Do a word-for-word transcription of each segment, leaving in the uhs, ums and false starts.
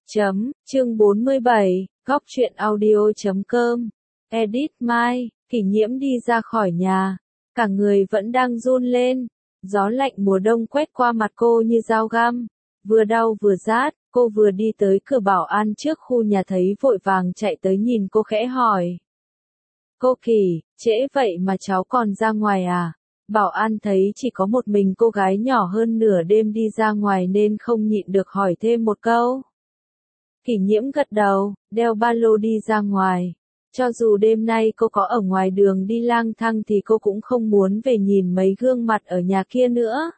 Chấm, chương bốn mươi bảy, góc truyện audio chấm com. Edit Mai, Kỷ Nhiễm đi ra khỏi nhà. Cả người vẫn đang run lên. Gió lạnh mùa đông quét qua mặt cô như dao găm. Vừa đau vừa rát, cô vừa đi tới cửa bảo an trước khu nhà thấy vội vàng chạy tới nhìn cô khẽ hỏi. Cô Kỷ, trễ vậy mà cháu còn ra ngoài à? Bảo an thấy chỉ có một mình cô gái nhỏ hơn nửa đêm đi ra ngoài nên không nhịn được hỏi thêm một câu. Kỷ Nhiễm gật đầu, đeo ba lô đi ra ngoài. Cho dù đêm nay cô có ở ngoài đường đi lang thang thì cô cũng không muốn về nhìn mấy gương mặt ở nhà kia nữa.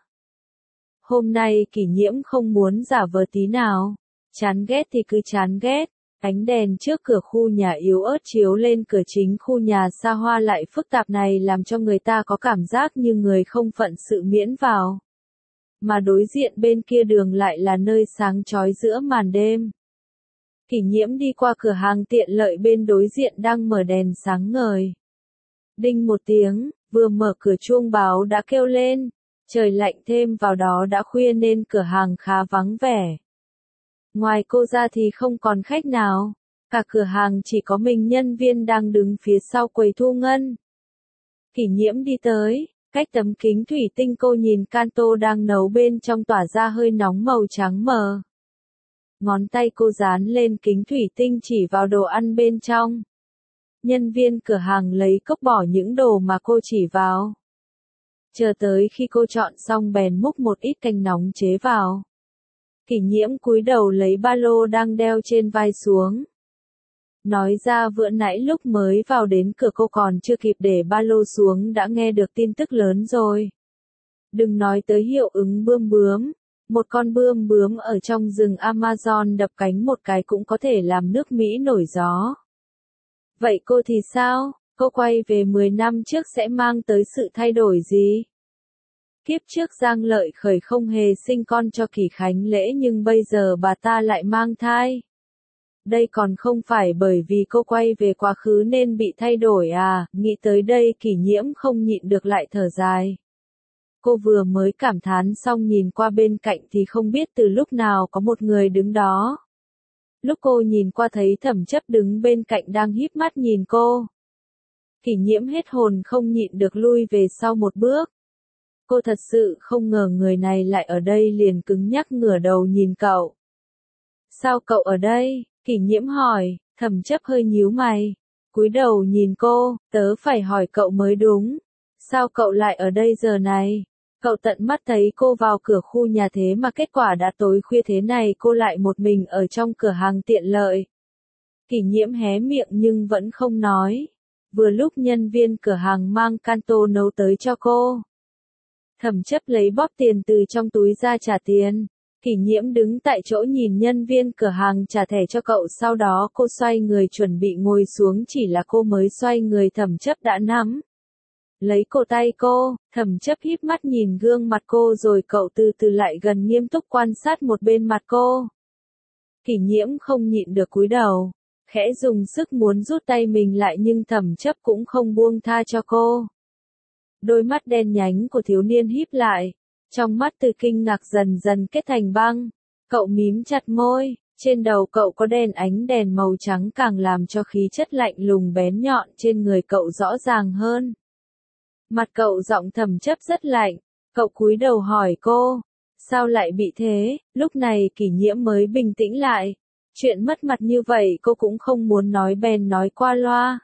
Hôm nay Kỷ Nhiễm không muốn giả vờ tí nào. Chán ghét thì cứ chán ghét. Ánh đèn trước cửa khu nhà yếu ớt chiếu lên cửa chính khu nhà xa hoa lại phức tạp này làm cho người ta có cảm giác như người không phận sự miễn vào. Mà đối diện bên kia đường lại là nơi sáng chói giữa màn đêm. Kỷ Nhiễm đi qua cửa hàng tiện lợi bên đối diện đang mở đèn sáng ngời. Đinh một tiếng, vừa mở cửa chuông báo đã kêu lên. Trời lạnh thêm vào đó đã khuya nên cửa hàng khá vắng vẻ. Ngoài cô ra thì không còn khách nào. Cả cửa hàng chỉ có mình nhân viên đang đứng phía sau quầy thu ngân. Kỷ Nhiễm đi tới, cách tấm kính thủy tinh cô nhìn Canto đang nấu bên trong tỏa ra hơi nóng màu trắng mờ. Ngón tay cô dán lên kính thủy tinh chỉ vào đồ ăn bên trong. Nhân viên cửa hàng lấy cốc bỏ những đồ mà cô chỉ vào. Chờ tới khi cô chọn xong bèn múc một ít canh nóng chế vào. Kỷ Nhiễm cúi đầu lấy ba lô đang đeo trên vai xuống. Nói ra vừa nãy lúc mới vào đến cửa cô còn chưa kịp để ba lô xuống đã nghe được tin tức lớn rồi. Đừng nói tới hiệu ứng bươm bướm. Một con bươm bướm ở trong rừng Amazon đập cánh một cái cũng có thể làm nước Mỹ nổi gió. Vậy cô thì sao? Cô quay về mười năm trước sẽ mang tới sự thay đổi gì? Kiếp trước Giang Lợi Khởi không hề sinh con cho Kỷ Khánh Lễ nhưng bây giờ bà ta lại mang thai. Đây còn không phải bởi vì cô quay về quá khứ nên bị thay đổi à? Nghĩ tới đây Kỷ Nhiễm không nhịn được lại thở dài. Cô vừa mới cảm thán xong nhìn qua bên cạnh thì không biết từ lúc nào có một người đứng đó. Lúc cô nhìn qua thấy Thẩm Chấp đứng bên cạnh đang híp mắt nhìn cô. Kỷ Nhiễm hết hồn không nhịn được lui về sau một bước. Cô thật sự không ngờ người này lại ở đây liền cứng nhắc ngửa đầu nhìn cậu. Sao cậu ở đây? Kỷ Nhiễm hỏi, Thẩm Chấp hơi nhíu mày. Cúi đầu nhìn cô, tớ phải hỏi cậu mới đúng. Sao cậu lại ở đây giờ này? Cậu tận mắt thấy cô vào cửa khu nhà thế mà kết quả đã tối khuya thế này cô lại một mình ở trong cửa hàng tiện lợi. Kỷ Nhiễm hé miệng nhưng vẫn không nói. Vừa lúc nhân viên cửa hàng mang Canto nấu tới cho cô. Thẩm Chấp lấy bóp tiền từ trong túi ra trả tiền. Kỷ Nhiễm đứng tại chỗ nhìn nhân viên cửa hàng trả thẻ cho cậu sau đó cô xoay người chuẩn bị ngồi xuống chỉ là cô mới xoay người Thẩm Chấp đã nắm. Lấy cổ tay cô, Thẩm Chấp híp mắt nhìn gương mặt cô rồi cậu từ từ lại gần nghiêm túc quan sát một bên mặt cô. Kỷ Nhiễm không nhịn được cúi đầu, khẽ dùng sức muốn rút tay mình lại nhưng Thẩm Chấp cũng không buông tha cho cô. Đôi mắt đen nhánh của thiếu niên híp lại, trong mắt từ kinh ngạc dần dần kết thành băng. Cậu mím chặt môi, trên đầu cậu có đèn ánh đèn màu trắng càng làm cho khí chất lạnh lùng bén nhọn trên người cậu rõ ràng hơn. Mặt cậu giọng Thẩm Chấp rất lạnh, cậu cúi đầu hỏi cô, sao lại bị thế? Lúc này Kỷ Nhiễm mới bình tĩnh lại, chuyện mất mặt như vậy cô cũng không muốn nói bèn nói qua loa.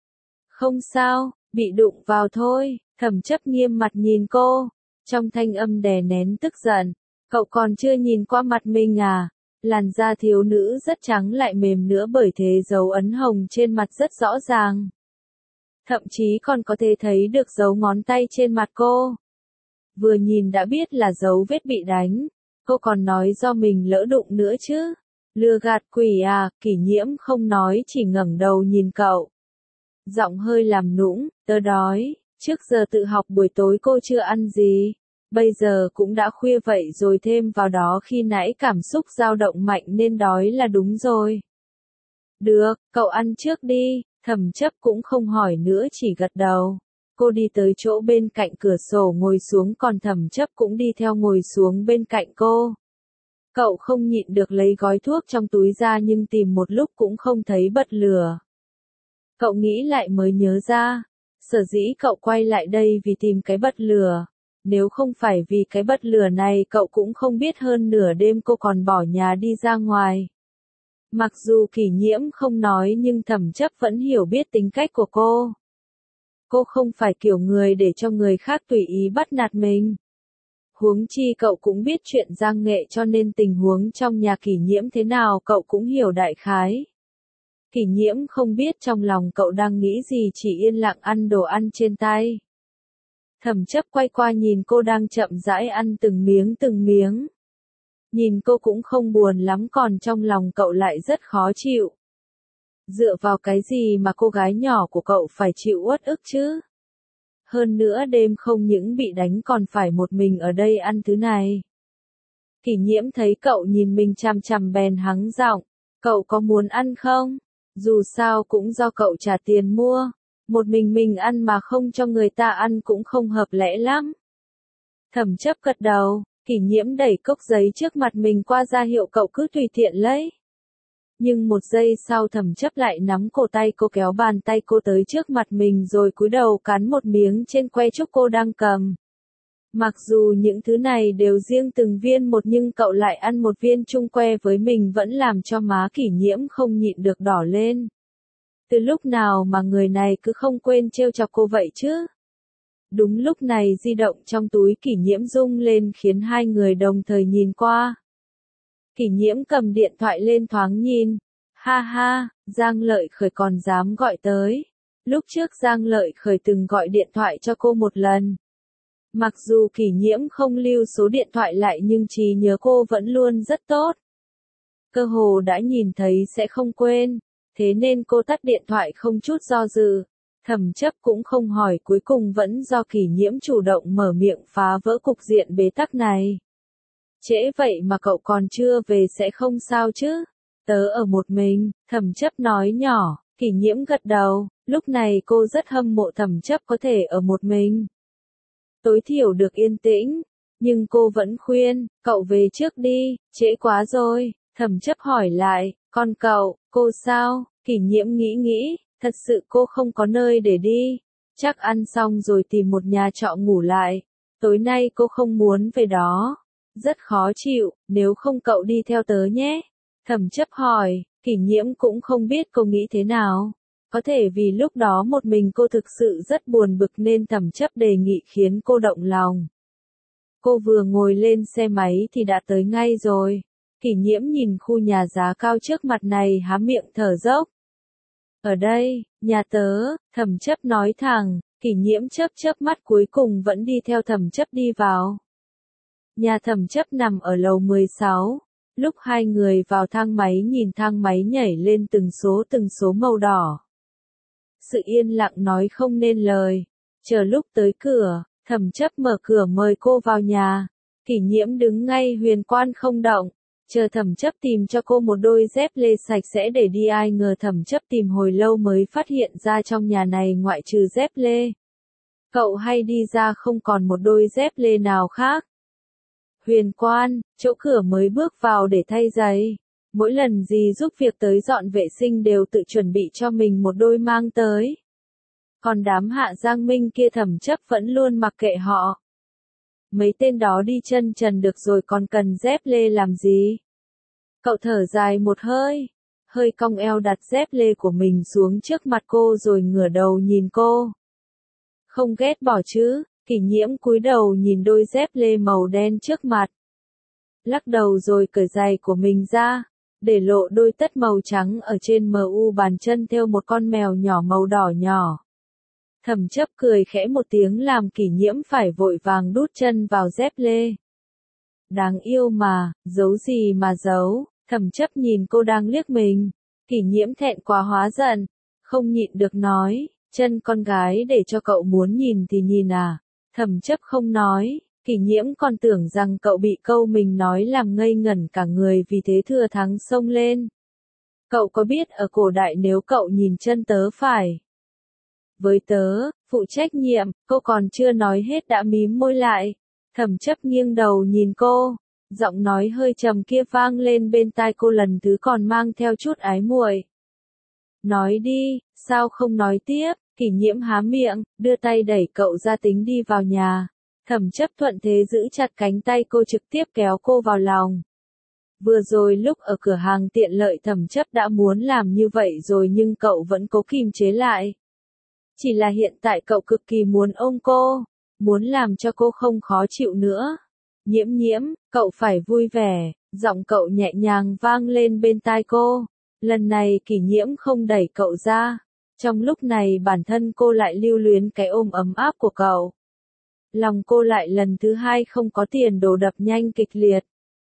Không sao, bị đụng vào thôi. Thẩm Chấp nghiêm mặt nhìn cô, trong thanh âm đè nén tức giận, cậu còn chưa nhìn qua mặt mình à? Làn da thiếu nữ rất trắng lại mềm nữa bởi thế dấu ấn hồng trên mặt rất rõ ràng. Thậm chí còn có thể thấy được dấu ngón tay trên mặt cô. Vừa nhìn đã biết là dấu vết bị đánh, cô còn nói do mình lỡ đụng nữa chứ. Lừa gạt quỷ à? Kỷ Nhiễm không nói chỉ ngẩng đầu nhìn cậu. Giọng hơi làm nũng, tớ đói. Trước giờ tự học buổi tối cô chưa ăn gì. Bây giờ cũng đã khuya vậy rồi thêm vào đó khi nãy cảm xúc dao động mạnh nên đói là đúng rồi. Được, cậu ăn trước đi. Thẩm Chấp cũng không hỏi nữa chỉ gật đầu. Cô đi tới chỗ bên cạnh cửa sổ ngồi xuống còn Thẩm Chấp cũng đi theo ngồi xuống bên cạnh cô. Cậu không nhịn được lấy gói thuốc trong túi ra nhưng tìm một lúc cũng không thấy bật lửa. Cậu nghĩ lại mới nhớ ra, sở dĩ cậu quay lại đây vì tìm cái bật lửa. Nếu không phải vì cái bật lửa này cậu cũng không biết hơn nửa đêm cô còn bỏ nhà đi ra ngoài. Mặc dù Kỷ Nhiễm không nói nhưng Thẩm Chấp vẫn hiểu biết tính cách của cô. Cô không phải kiểu người để cho người khác tùy ý bắt nạt mình. Huống chi cậu cũng biết chuyện Giang Nghệ cho nên tình huống trong nhà Kỷ Nhiễm thế nào cậu cũng hiểu đại khái. Kỷ Nhiễm không biết trong lòng cậu đang nghĩ gì chỉ yên lặng ăn đồ ăn trên tay. Thẩm Chấp quay qua nhìn cô đang chậm rãi ăn từng miếng từng miếng. Nhìn cô cũng không buồn lắm còn trong lòng cậu lại rất khó chịu. Dựa vào cái gì mà cô gái nhỏ của cậu phải chịu uất ức chứ? Hơn nữa đêm không những bị đánh còn phải một mình ở đây ăn thứ này. Kỷ Nhiễm thấy cậu nhìn mình chằm chằm bèn hắng giọng, cậu có muốn ăn không? Dù sao cũng do cậu trả tiền mua, một mình mình ăn mà không cho người ta ăn cũng không hợp lẽ lắm. Thẩm Chấp gật đầu, Kỷ Nhiễm đẩy cốc giấy trước mặt mình qua ra hiệu cậu cứ tùy tiện lấy. Nhưng một giây sau Thẩm Chấp lại nắm cổ tay cô kéo bàn tay cô tới trước mặt mình rồi cúi đầu cắn một miếng trên que trúc cô đang cầm. Mặc dù những thứ này đều riêng từng viên một nhưng cậu lại ăn một viên chung que với mình vẫn làm cho má Kỷ Nhiễm không nhịn được đỏ lên. Từ lúc nào mà người này cứ không quên trêu chọc cô vậy chứ? Đúng lúc này di động trong túi Kỷ Nhiễm rung lên khiến hai người đồng thời nhìn qua. Kỷ Nhiễm cầm điện thoại lên thoáng nhìn. Ha ha, Giang Lợi Khởi còn dám gọi tới. Lúc trước Giang Lợi Khởi từng gọi điện thoại cho cô một lần. Mặc dù Kỷ Nhiễm không lưu số điện thoại lại nhưng trí nhớ cô vẫn luôn rất tốt. Cơ hồ đã nhìn thấy sẽ không quên, thế nên cô tắt điện thoại không chút do dự. Thẩm Chấp cũng không hỏi cuối cùng vẫn do Kỷ Nhiễm chủ động mở miệng phá vỡ cục diện bế tắc này. Trễ vậy mà cậu còn chưa về sẽ không sao chứ? Tớ ở một mình, Thẩm Chấp nói nhỏ, Kỷ Nhiễm gật đầu, lúc này cô rất hâm mộ Thẩm Chấp có thể ở một mình. Tối thiểu được yên tĩnh, nhưng cô vẫn khuyên, cậu về trước đi, trễ quá rồi. Thẩm Chấp hỏi lại, còn cậu, cô sao? Kỷ Nhiễm nghĩ nghĩ, thật sự cô không có nơi để đi, chắc ăn xong rồi tìm một nhà trọ ngủ lại. Tối nay cô không muốn về đó, rất khó chịu, nếu không cậu đi theo tớ nhé. Thẩm Chấp hỏi, Kỷ Nhiễm cũng không biết cô nghĩ thế nào. Có thể vì lúc đó một mình cô thực sự rất buồn bực nên Thẩm Chấp đề nghị khiến cô động lòng. Cô vừa ngồi lên xe máy thì đã tới ngay rồi. Kỷ Nhiễm nhìn khu nhà giá cao trước mặt này há miệng thở dốc. Ở đây, nhà tớ, Thẩm Chấp nói thẳng, Kỷ Nhiễm chớp chớp mắt cuối cùng vẫn đi theo Thẩm Chấp đi vào. Nhà Thẩm Chấp nằm ở lầu mười sáu. Lúc hai người vào thang máy nhìn thang máy nhảy lên từng số từng số màu đỏ. Sự yên lặng nói không nên lời. Chờ lúc tới cửa, Thẩm Chấp mở cửa mời cô vào nhà. Kỷ Nhiễm đứng ngay huyền quan không động. Chờ Thẩm Chấp tìm cho cô một đôi dép lê sạch sẽ để đi ai ngờ Thẩm Chấp tìm hồi lâu mới phát hiện ra trong nhà này ngoại trừ dép lê. Cậu hay đi ra không còn một đôi dép lê nào khác. Huyền quan, chỗ cửa mới bước vào để thay giày. Mỗi lần gì giúp việc tới dọn vệ sinh đều tự chuẩn bị cho mình một đôi mang tới. Còn đám Hạ Giang Minh kia Thẩm Chấp vẫn luôn mặc kệ họ. Mấy tên đó đi chân trần được rồi còn cần dép lê làm gì? Cậu thở dài một hơi, hơi cong eo đặt dép lê của mình xuống trước mặt cô rồi ngửa đầu nhìn cô. Không ghét bỏ chứ? Kỷ Nhiễm cúi đầu nhìn đôi dép lê màu đen trước mặt. Lắc đầu rồi cởi giày của mình ra, để lộ đôi tất màu trắng ở trên mu bàn chân thêu một con mèo nhỏ màu đỏ nhỏ. Thẩm Chấp cười khẽ một tiếng làm Kỷ Nhiễm phải vội vàng đút chân vào dép lê. Đáng yêu mà, giấu gì mà giấu, Thẩm Chấp nhìn cô đang liếc mình. Kỷ Nhiễm thẹn quá hóa giận, không nhịn được nói, chân con gái để cho cậu muốn nhìn thì nhìn à. Thẩm Chấp không nói, Kỷ Nhiễm còn tưởng rằng cậu bị câu mình nói làm ngây ngẩn cả người vì thế thừa thắng xông lên. Cậu có biết ở cổ đại nếu cậu nhìn chân tớ phải với tớ, phụ trách nhiệm, cô còn chưa nói hết đã mím môi lại. Thẩm Chấp nghiêng đầu nhìn cô, Giọng nói hơi trầm kia vang lên bên tai cô lần thứ còn mang theo chút ái muội. Nói đi, sao không nói tiếp? Kỷ Nhiễm há miệng, đưa tay đẩy cậu ra tính đi vào nhà. Thẩm Chấp thuận thế giữ chặt cánh tay cô trực tiếp kéo cô vào lòng. Vừa rồi lúc ở cửa hàng tiện lợi Thẩm Chấp đã muốn làm như vậy rồi nhưng cậu vẫn cố kìm chế lại. Chỉ là hiện tại cậu cực kỳ muốn ôm cô, muốn làm cho cô không khó chịu nữa. Nhiễm Nhiễm, cậu phải vui vẻ, giọng cậu nhẹ nhàng vang lên bên tai cô. Lần này Kỷ Nhiễm không đẩy cậu ra. Trong lúc này bản thân cô lại lưu luyến cái ôm ấm áp của cậu. Lòng cô lại lần thứ hai không có tiền đồ đập nhanh kịch liệt.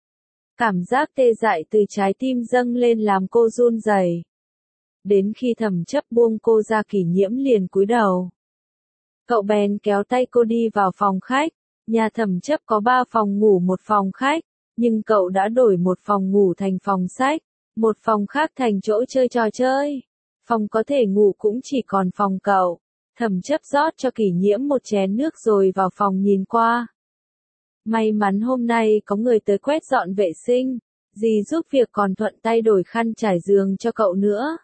Cảm giác tê dại từ trái tim dâng lên làm cô run rẩy. Đến khi Thẩm Chấp buông cô ra Kỷ Nhiễm liền cúi đầu. Cậu bèn kéo tay cô đi vào phòng khách. Nhà Thẩm Chấp có ba phòng ngủ một phòng khách, nhưng cậu đã đổi một phòng ngủ thành phòng sách, một phòng khác thành chỗ chơi trò chơi. Phòng có thể ngủ cũng chỉ còn phòng cậu. Thẩm Chấp rót cho Kỷ Nhiễm một chén nước rồi vào phòng nhìn qua. May mắn hôm nay có người tới quét dọn vệ sinh, dì giúp việc còn thuận tay đổi khăn trải giường cho cậu nữa.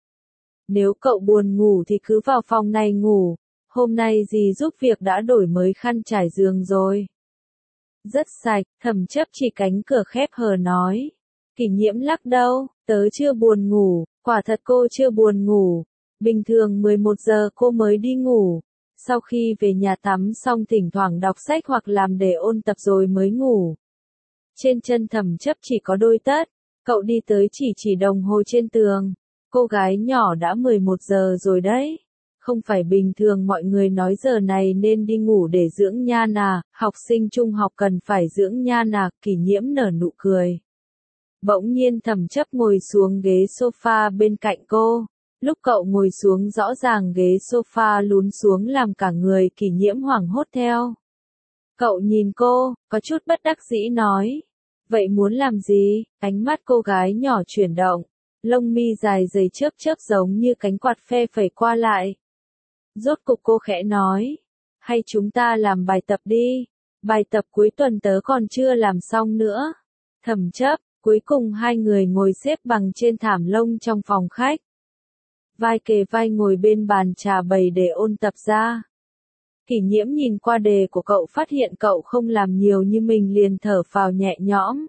Nếu cậu buồn ngủ thì cứ vào phòng này ngủ, hôm nay dì giúp việc đã đổi mới khăn trải giường rồi. Rất sạch, Thẩm Chấp chỉ cánh cửa khép hờ nói. Kỷ Nhiễm lắc đầu, tớ chưa buồn ngủ, quả thật cô chưa buồn ngủ. Bình thường mười một giờ cô mới đi ngủ. Sau khi về nhà tắm xong thỉnh thoảng đọc sách hoặc làm đề ôn tập rồi mới ngủ. Trên chân Thẩm Chấp chỉ có đôi tất, cậu đi tới chỉ chỉ đồng hồ trên tường. Cô gái nhỏ đã mười một giờ rồi đấy. Không phải bình thường mọi người nói giờ này nên đi ngủ để dưỡng nhan à, học sinh trung học cần phải dưỡng nhan à, Kỷ Nhiễm nở nụ cười. Bỗng nhiên Thẩm Chấp ngồi xuống ghế sofa bên cạnh cô. Lúc cậu ngồi xuống rõ ràng ghế sofa lún xuống làm cả người Kỷ Nhiễm hoảng hốt theo. Cậu nhìn cô, có chút bất đắc dĩ nói. Vậy muốn làm gì? Ánh mắt cô gái nhỏ chuyển động. Lông mi dài dày chớp chớp giống như cánh quạt phe phẩy qua lại. Rốt cục cô khẽ nói. Hay chúng ta làm bài tập đi. Bài tập cuối tuần tớ còn chưa làm xong nữa. Thẩm Chấp, cuối cùng hai người ngồi xếp bằng trên thảm lông trong phòng khách. Vai kề vai ngồi bên bàn trà bày để ôn tập ra. Kỷ Nhiễm nhìn qua đề của cậu phát hiện cậu không làm nhiều như mình liền thở phào nhẹ nhõm.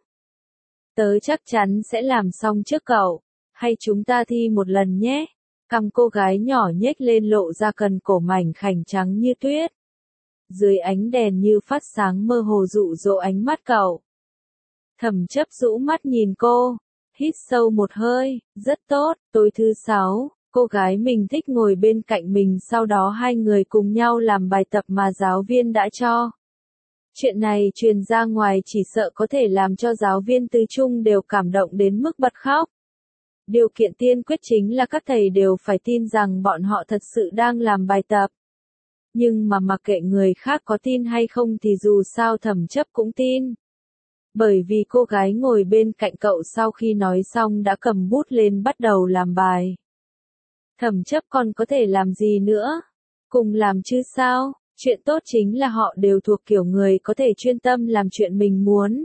Tớ chắc chắn sẽ làm xong trước cậu. Hay chúng ta thi một lần nhé. Cằm cô gái nhỏ nhếch lên lộ ra cần cổ mảnh khảnh trắng như tuyết. Dưới ánh đèn như phát sáng mơ hồ dụ dỗ ánh mắt cậu. Thẩm Chấp rũ mắt nhìn cô. Hít sâu một hơi, rất tốt, tối thứ sáu. Cô gái mình thích ngồi bên cạnh mình sau đó hai người cùng nhau làm bài tập mà giáo viên đã cho. Chuyện này truyền ra ngoài chỉ sợ có thể làm cho giáo viên tư trung đều cảm động đến mức bật khóc. Điều kiện tiên quyết chính là các thầy đều phải tin rằng bọn họ thật sự đang làm bài tập. Nhưng mà mặc kệ người khác có tin hay không thì dù sao Thẩm Chấp cũng tin. Bởi vì cô gái ngồi bên cạnh cậu sau khi nói xong đã cầm bút lên bắt đầu làm bài. Thẩm Chấp còn có thể làm gì nữa? Cùng làm chứ sao? Chuyện tốt chính là họ đều thuộc kiểu người có thể chuyên tâm làm chuyện mình muốn.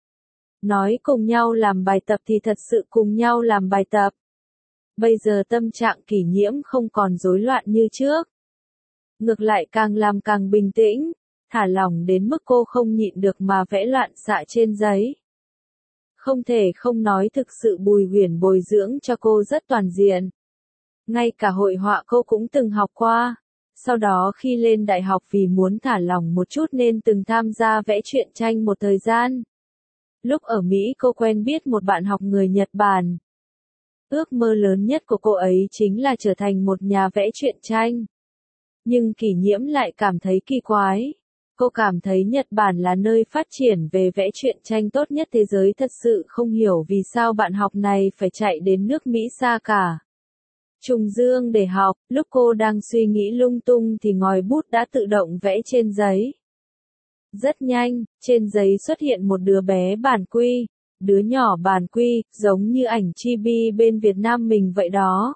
Nói cùng nhau làm bài tập thì thật sự cùng nhau làm bài tập. Bây giờ tâm trạng Kỷ Nhiễm không còn rối loạn như trước. Ngược lại càng làm càng bình tĩnh, thả lỏng đến mức cô không nhịn được mà vẽ loạn xạ trên giấy. Không thể không nói thực sự Bùi Huyền bồi dưỡng cho cô rất toàn diện. Ngay cả hội họa cô cũng từng học qua. Sau đó khi lên đại học vì muốn thả lỏng một chút nên từng tham gia vẽ truyện tranh một thời gian. Lúc ở Mỹ cô quen biết một bạn học người Nhật Bản. Ước mơ lớn nhất của cô ấy chính là trở thành một nhà vẽ truyện tranh. Nhưng Kỷ Nhiễm lại cảm thấy kỳ quái. Cô cảm thấy Nhật Bản là nơi phát triển về vẽ truyện tranh tốt nhất thế giới, thật sự không hiểu vì sao bạn học này phải chạy đến nước Mỹ xa cả. Trùng Dương để học, lúc cô đang suy nghĩ lung tung thì ngòi bút đã tự động vẽ trên giấy. Rất nhanh, trên giấy xuất hiện một đứa bé bản quy, đứa nhỏ bản quy, giống như ảnh chibi bên Việt Nam mình vậy đó.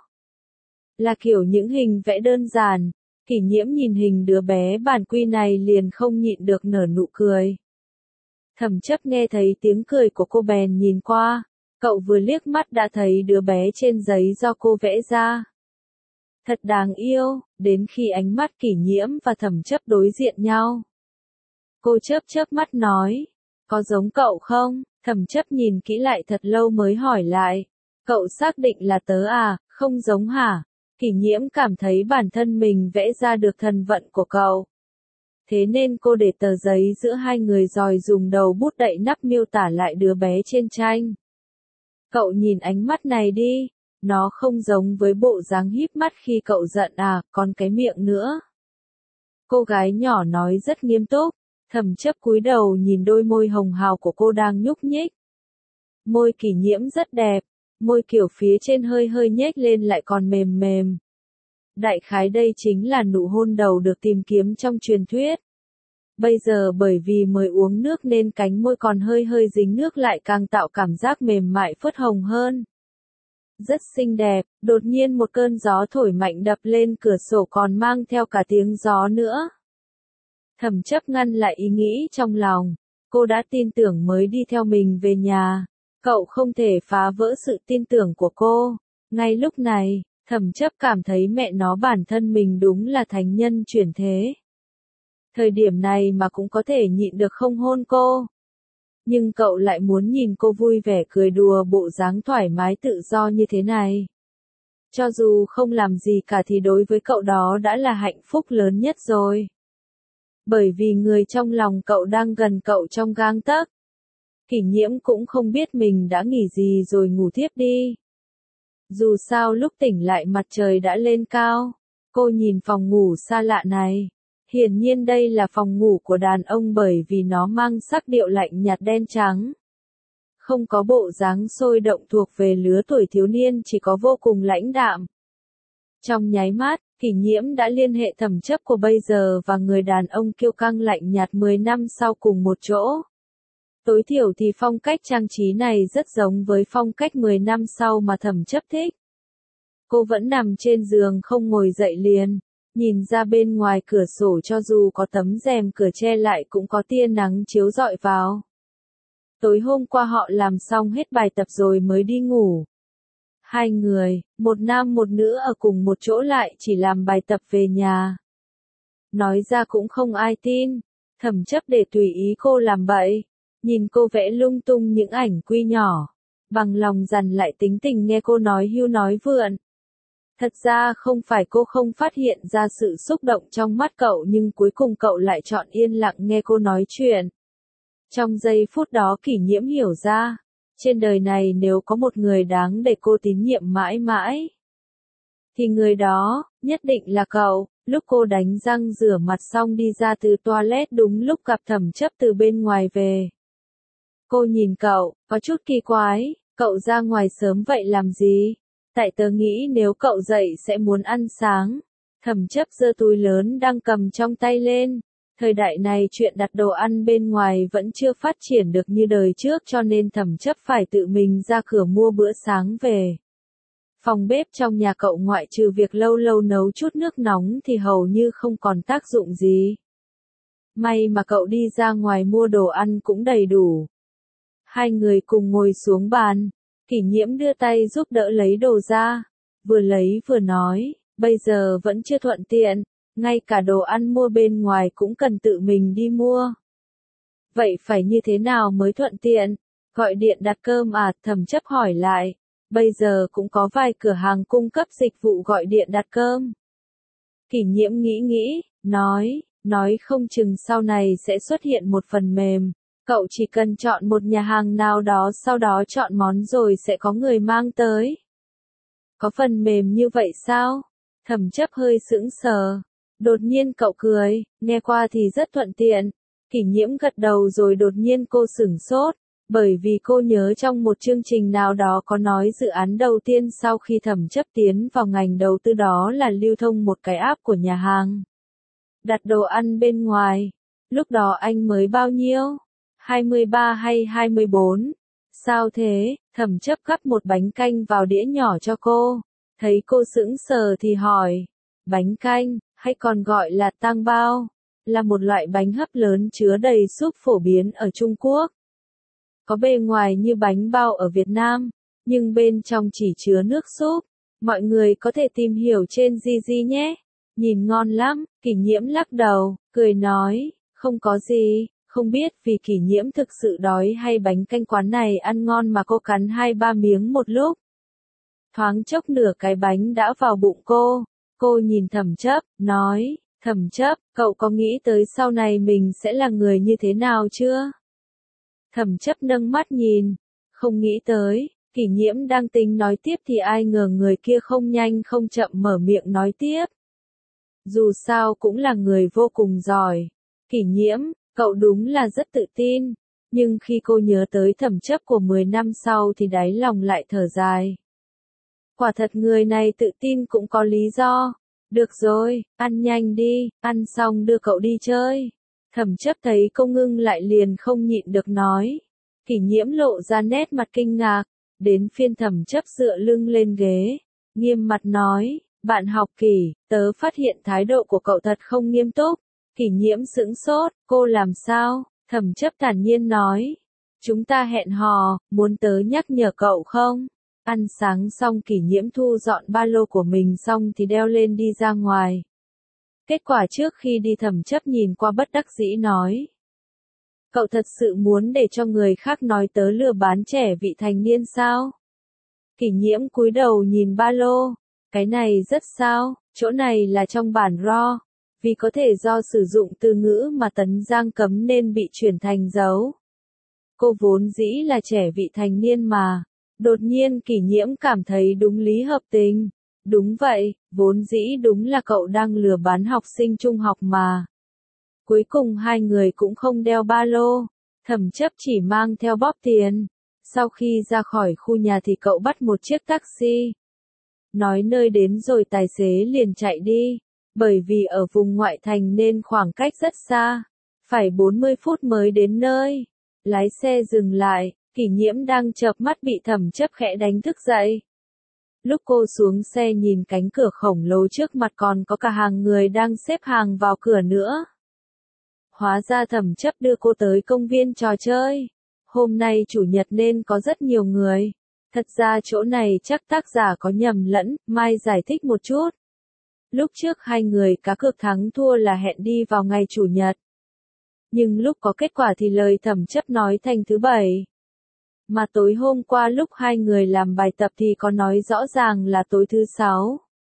Là kiểu những hình vẽ đơn giản, Kỷ Nhiễm nhìn hình đứa bé bản quy này liền không nhịn được nở nụ cười. Thẩm chấp nghe thấy tiếng cười của cô bèn nhìn qua, cậu vừa liếc mắt đã thấy đứa bé trên giấy do cô vẽ ra. Thật đáng yêu, đến khi ánh mắt Kỷ Nhiễm và Thẩm chấp đối diện nhau. Cô chớp chớp mắt nói, có giống cậu không? Thẩm chấp nhìn kỹ lại thật lâu mới hỏi lại, cậu xác định là tớ à, không giống hả? Kỷ Nhiễm cảm thấy bản thân mình vẽ ra được thần vận của cậu. Thế nên cô để tờ giấy giữa hai người rồi dùng đầu bút đậy nắp miêu tả lại đứa bé trên tranh. Cậu nhìn ánh mắt này đi, nó không giống với bộ dáng híp mắt khi cậu giận à, còn cái miệng nữa. Cô gái nhỏ nói rất nghiêm túc, Thẩm chấp cúi đầu nhìn đôi môi hồng hào của cô đang nhúc nhích. Môi Kỷ Nhiễm rất đẹp, môi kiểu phía trên hơi hơi nhếch lên lại còn mềm mềm. Đại khái đây chính là nụ hôn đầu được tìm kiếm trong truyền thuyết. Bây giờ bởi vì mới uống nước nên cánh môi còn hơi hơi dính nước lại càng tạo cảm giác mềm mại phớt hồng hơn. Rất xinh đẹp, đột nhiên một cơn gió thổi mạnh đập lên cửa sổ còn mang theo cả tiếng gió nữa. Thẩm chấp ngăn lại ý nghĩ trong lòng, cô đã tin tưởng mới đi theo mình về nhà. Cậu không thể phá vỡ sự tin tưởng của cô. Ngay lúc này, Thẩm chấp cảm thấy mẹ nó bản thân mình đúng là thánh nhân chuyển thế. Thời điểm này mà cũng có thể nhịn được không hôn cô. Nhưng cậu lại muốn nhìn cô vui vẻ cười đùa bộ dáng thoải mái tự do như thế này. Cho dù không làm gì cả thì đối với cậu đó đã là hạnh phúc lớn nhất rồi. Bởi vì người trong lòng cậu đang gần cậu trong gang tấc. Kỷ Nhiễm cũng không biết mình đã nghỉ gì rồi ngủ thiếp đi. Dù sao lúc tỉnh lại mặt trời đã lên cao. Cô nhìn phòng ngủ xa lạ này. Hiển nhiên đây là phòng ngủ của đàn ông bởi vì nó mang sắc điệu lạnh nhạt đen trắng. Không có bộ dáng sôi động thuộc về lứa tuổi thiếu niên, chỉ có vô cùng lãnh đạm. Trong nháy mắt, Kỷ Nhiễm đã liên hệ Thẩm chấp của bây giờ và người đàn ông kiêu căng lạnh nhạt mười năm sau cùng một chỗ. Tối thiểu thì phong cách trang trí này rất giống với phong cách mười năm sau mà Thẩm chấp thích. Cô vẫn nằm trên giường không ngồi dậy liền, nhìn ra bên ngoài cửa sổ cho dù có tấm rèm cửa che lại cũng có tia nắng chiếu rọi vào. Tối hôm qua họ làm xong hết bài tập rồi mới đi ngủ. Hai người, một nam một nữ ở cùng một chỗ lại chỉ làm bài tập về nhà. Nói ra cũng không ai tin, Thẩm chấp để tùy ý cô làm bậy, nhìn cô vẽ lung tung những ảnh quy nhỏ, bằng lòng dằn lại tính tình nghe cô nói hưu nói vượn. Thật ra không phải cô không phát hiện ra sự xúc động trong mắt cậu nhưng cuối cùng cậu lại chọn yên lặng nghe cô nói chuyện. Trong giây phút đó Kỷ Nhiễm hiểu ra, trên đời này nếu có một người đáng để cô tín nhiệm mãi mãi, thì người đó, nhất định là cậu. Lúc cô đánh răng rửa mặt xong đi ra từ toilet đúng lúc gặp Thẩm chấp từ bên ngoài về. Cô nhìn cậu, có chút kỳ quái, cậu ra ngoài sớm vậy làm gì? Tại tớ nghĩ nếu cậu dậy sẽ muốn ăn sáng. Thẩm chấp giơ túi lớn đang cầm trong tay lên. Thời đại này chuyện đặt đồ ăn bên ngoài vẫn chưa phát triển được như đời trước cho nên Thẩm chấp phải tự mình ra cửa mua bữa sáng về. Phòng bếp trong nhà cậu ngoại trừ việc lâu lâu nấu chút nước nóng thì hầu như không còn tác dụng gì. May mà cậu đi ra ngoài mua đồ ăn cũng đầy đủ. Hai người cùng ngồi xuống bàn. Kỷ Nhiễm đưa tay giúp đỡ lấy đồ ra. Vừa lấy vừa nói, bây giờ vẫn chưa thuận tiện. Ngay cả đồ ăn mua bên ngoài cũng cần tự mình đi mua. Vậy phải như thế nào mới thuận tiện? Gọi điện đặt cơm à? Thẩm chấp hỏi lại. Bây giờ cũng có vài cửa hàng cung cấp dịch vụ gọi điện đặt cơm. Kỷ Nhiễm nghĩ nghĩ, nói, nói không chừng sau này sẽ xuất hiện một phần mềm. Cậu chỉ cần chọn một nhà hàng nào đó sau đó chọn món rồi sẽ có người mang tới. Có phần mềm như vậy sao? Thẩm chấp hơi sững sờ. Đột nhiên cậu cười, nghe qua thì rất thuận tiện. Kỷ Nhiễm gật đầu rồi đột nhiên cô sửng sốt. Bởi vì cô nhớ trong một chương trình nào đó có nói dự án đầu tiên sau khi Thẩm chấp tiến vào ngành đầu tư đó là lưu thông một cái app của nhà hàng. Đặt đồ ăn bên ngoài. Lúc đó anh mới bao nhiêu? hai mươi ba hay hai mươi bốn? Sao thế? Thẩm chấp gắp một bánh canh vào đĩa nhỏ cho cô. Thấy cô sững sờ thì hỏi. Bánh canh, hay còn gọi là tang bao? là một loại bánh hấp lớn chứa đầy súp phổ biến ở Trung Quốc. Có bề ngoài như bánh bao ở Việt Nam, nhưng bên trong chỉ chứa nước súp. Mọi người có thể tìm hiểu trên Gigi nhé. Nhìn ngon lắm, Kỷ Nhiễm lắc đầu, cười nói, không có gì, không biết vì Kỷ Nhiễm thực sự đói hay bánh canh quán này ăn ngon mà cô cắn hai ba miếng một lúc. Thoáng chốc nửa cái bánh đã vào bụng cô, cô nhìn Thẩm Chấp, nói, Thẩm Chấp, cậu có nghĩ tới sau này mình sẽ là người như thế nào chưa? Thẩm Chấp nâng mắt nhìn, không nghĩ tới. Kỷ Nhiễm đang tính nói tiếp thì ai ngờ người kia không nhanh không chậm mở miệng nói tiếp. Dù sao cũng là người vô cùng giỏi. Kỷ Nhiễm, cậu đúng là rất tự tin. Nhưng khi cô nhớ tới Thẩm Chấp của mười năm sau thì đáy lòng lại thở dài. Quả thật người này tự tin cũng có lý do. Được rồi, ăn nhanh đi, ăn xong đưa cậu đi chơi. Thẩm Chấp thấy cô ngưng lại liền không nhịn được nói. Kỷ Nhiễm lộ ra nét mặt kinh ngạc. Đến phiên Thẩm Chấp dựa lưng lên ghế, nghiêm mặt nói, bạn học Kỷ, tớ phát hiện thái độ của cậu thật không nghiêm túc. Kỷ Nhiễm sững sốt, cô làm sao? Thẩm Chấp thản nhiên nói, chúng ta hẹn hò, muốn tớ nhắc nhở cậu không? Ăn sáng xong Kỷ Nhiễm thu dọn ba lô của mình xong thì đeo lên đi ra ngoài. Kết quả trước khi đi Thẩm Chấp nhìn qua bất đắc dĩ nói. Cậu thật sự muốn để cho người khác nói tớ lừa bán trẻ vị thành niên sao? Kỷ Nhiễm cúi đầu nhìn ba lô. Cái này rất sao, chỗ này là trong bản raw. Vì có thể do sử dụng từ ngữ mà Tấn Giang cấm nên bị chuyển thành dấu. Cô vốn dĩ là trẻ vị thành niên mà. Đột nhiên Kỷ Nhiễm cảm thấy đúng lý hợp tình. Đúng vậy, vốn dĩ đúng là cậu đang lừa bán học sinh trung học mà. Cuối cùng hai người cũng không đeo ba lô, Thẩm Chấp chỉ mang theo bóp tiền. Sau khi ra khỏi khu nhà thì cậu bắt một chiếc taxi. Nói nơi đến rồi tài xế liền chạy đi, bởi vì ở vùng ngoại thành nên khoảng cách rất xa, phải bốn mươi phút mới đến nơi. Lái xe dừng lại, Kỷ Nhiễm đang chợp mắt bị Thẩm Chấp khẽ đánh thức dậy. Lúc cô xuống xe nhìn cánh cửa khổng lồ trước mặt còn có cả hàng người đang xếp hàng vào cửa nữa. Hóa ra Thẩm Chấp đưa cô tới công viên trò chơi. Hôm nay chủ nhật nên có rất nhiều người. Thật ra chỗ này chắc tác giả có nhầm lẫn, Mai giải thích một chút. Lúc trước hai người cá cược thắng thua là hẹn đi vào ngày chủ nhật. Nhưng lúc có kết quả thì lời Thẩm Chấp nói thành thứ bảy. Mà tối hôm qua lúc hai người làm bài tập thì có nói rõ ràng là tối thứ sáu.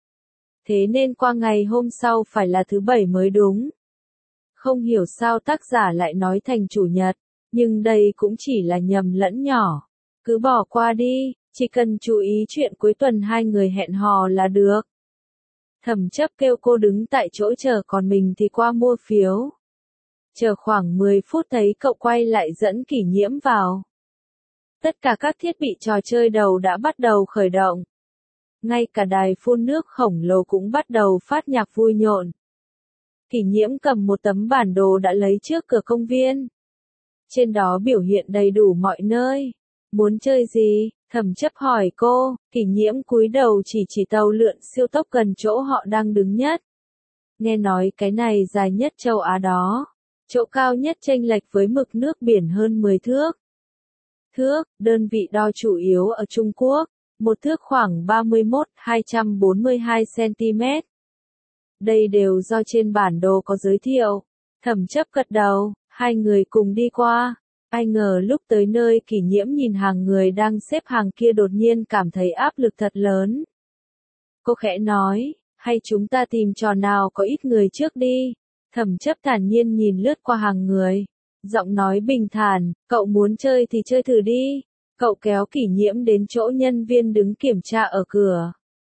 Thế nên qua ngày hôm sau phải là thứ bảy mới đúng. Không hiểu sao tác giả lại nói thành chủ nhật, nhưng đây cũng chỉ là nhầm lẫn nhỏ. Cứ bỏ qua đi, chỉ cần chú ý chuyện cuối tuần hai người hẹn hò là được. Thẩm Chấp kêu cô đứng tại chỗ chờ còn mình thì qua mua phiếu. Chờ khoảng mười phút thấy cậu quay lại dẫn Kỷ Nhiễm vào. Tất cả các thiết bị trò chơi đầu đã bắt đầu khởi động. Ngay cả đài phun nước khổng lồ cũng bắt đầu phát nhạc vui nhộn. Kỷ Nhiễm cầm một tấm bản đồ đã lấy trước cửa công viên. Trên đó biểu hiện đầy đủ mọi nơi. Muốn chơi gì? Thẩm Chấp hỏi cô. Kỷ Nhiễm cúi đầu chỉ chỉ tàu lượn siêu tốc gần chỗ họ đang đứng nhất. Nghe nói cái này dài nhất châu Á đó. Chỗ cao nhất chênh lệch với mực nước biển hơn mười thước. Thước, đơn vị đo chủ yếu ở Trung Quốc. Một thước khoảng ba mươi mốt phẩy hai trăm bốn mươi hai xăng-ti-mét. Đây đều do trên bản đồ có giới thiệu. Thẩm Chấp gật đầu, hai người cùng đi qua. Ai ngờ lúc tới nơi Kỷ Nhiễm nhìn hàng người đang xếp hàng kia đột nhiên cảm thấy áp lực thật lớn. Cô khẽ nói, hay chúng ta tìm trò nào có ít người trước đi. Thẩm Chấp thản nhiên nhìn lướt qua hàng người. Giọng nói bình thản, cậu muốn chơi thì chơi thử đi. Cậu kéo Kỷ Nhiễm đến chỗ nhân viên đứng kiểm tra ở cửa.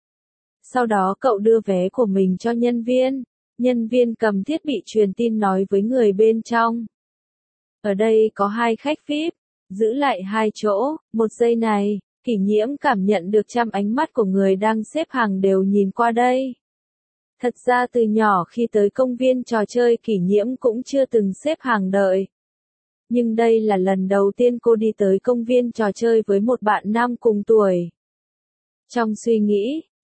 Sau đó cậu đưa vé của mình cho nhân viên. Nhân viên cầm thiết bị truyền tin nói với người bên trong. Ở đây có hai khách vi ai pi, giữ lại hai chỗ. Một giây này, Kỷ Nhiễm cảm nhận được trăm ánh mắt của người đang xếp hàng đều nhìn qua đây. Thật ra từ nhỏ khi tới công viên trò chơi Kỷ Nhiễm cũng chưa từng xếp hàng đợi. Nhưng đây là lần đầu tiên cô đi tới công viên trò chơi với một bạn nam cùng tuổi. Trong suy nghĩ,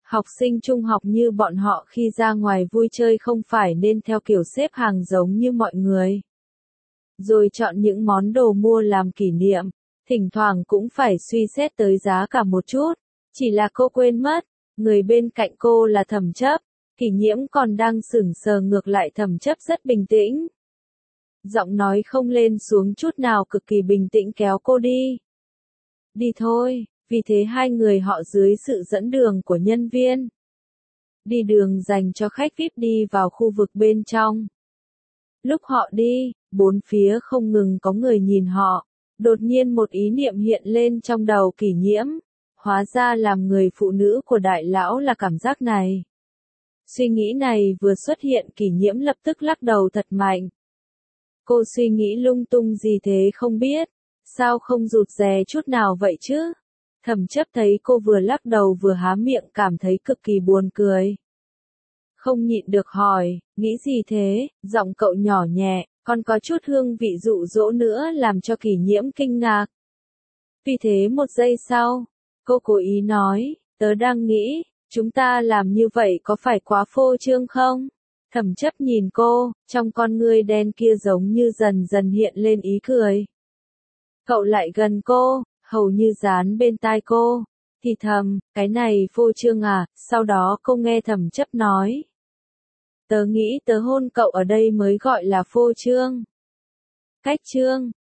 Học sinh trung học như bọn họ khi ra ngoài vui chơi không phải nên theo kiểu xếp hàng giống như mọi người. Rồi chọn những món đồ mua làm kỷ niệm, thỉnh thoảng cũng phải suy xét tới giá cả một chút. Chỉ là cô quên mất, người bên cạnh cô là Thẩm Chấp, Kỷ Nhiễm còn đang sững sờ, ngược lại Thẩm Chấp rất bình tĩnh. Giọng nói không lên xuống chút nào, cực kỳ bình tĩnh kéo cô đi. Đi thôi, vì thế hai người họ dưới sự dẫn đường của nhân viên. Đi đường dành cho khách vi ai pi đi vào khu vực bên trong. Lúc họ đi, bốn phía không ngừng có người nhìn họ. Đột nhiên một ý niệm hiện lên trong đầu Kỷ Nhiễm. Hóa ra làm người phụ nữ của đại lão là cảm giác này. Suy nghĩ này vừa xuất hiện, Kỷ Nhiễm lập tức lắc đầu thật mạnh. Cô suy nghĩ lung tung gì thế không biết, sao không rụt rè chút nào vậy chứ? Thẩm Chấp thấy cô vừa lắc đầu vừa há miệng, cảm thấy cực kỳ buồn cười. Không nhịn được hỏi, nghĩ gì thế? Giọng cậu nhỏ nhẹ, còn có chút hương vị dụ dỗ nữa làm cho Kỷ Nhiễm kinh ngạc. Vì thế một giây sau, cô cố ý nói, tớ đang nghĩ, chúng ta làm như vậy có phải quá phô trương không? Thẩm Chấp nhìn cô, trong con ngươi đen kia giống như dần dần hiện lên ý cười. Cậu lại gần cô, hầu như dán bên tai cô, thì thầm, cái này phô trương à? Sau đó cô nghe Thẩm Chấp nói. Tớ nghĩ tớ hôn cậu ở đây mới gọi là phô trương. Cách trương,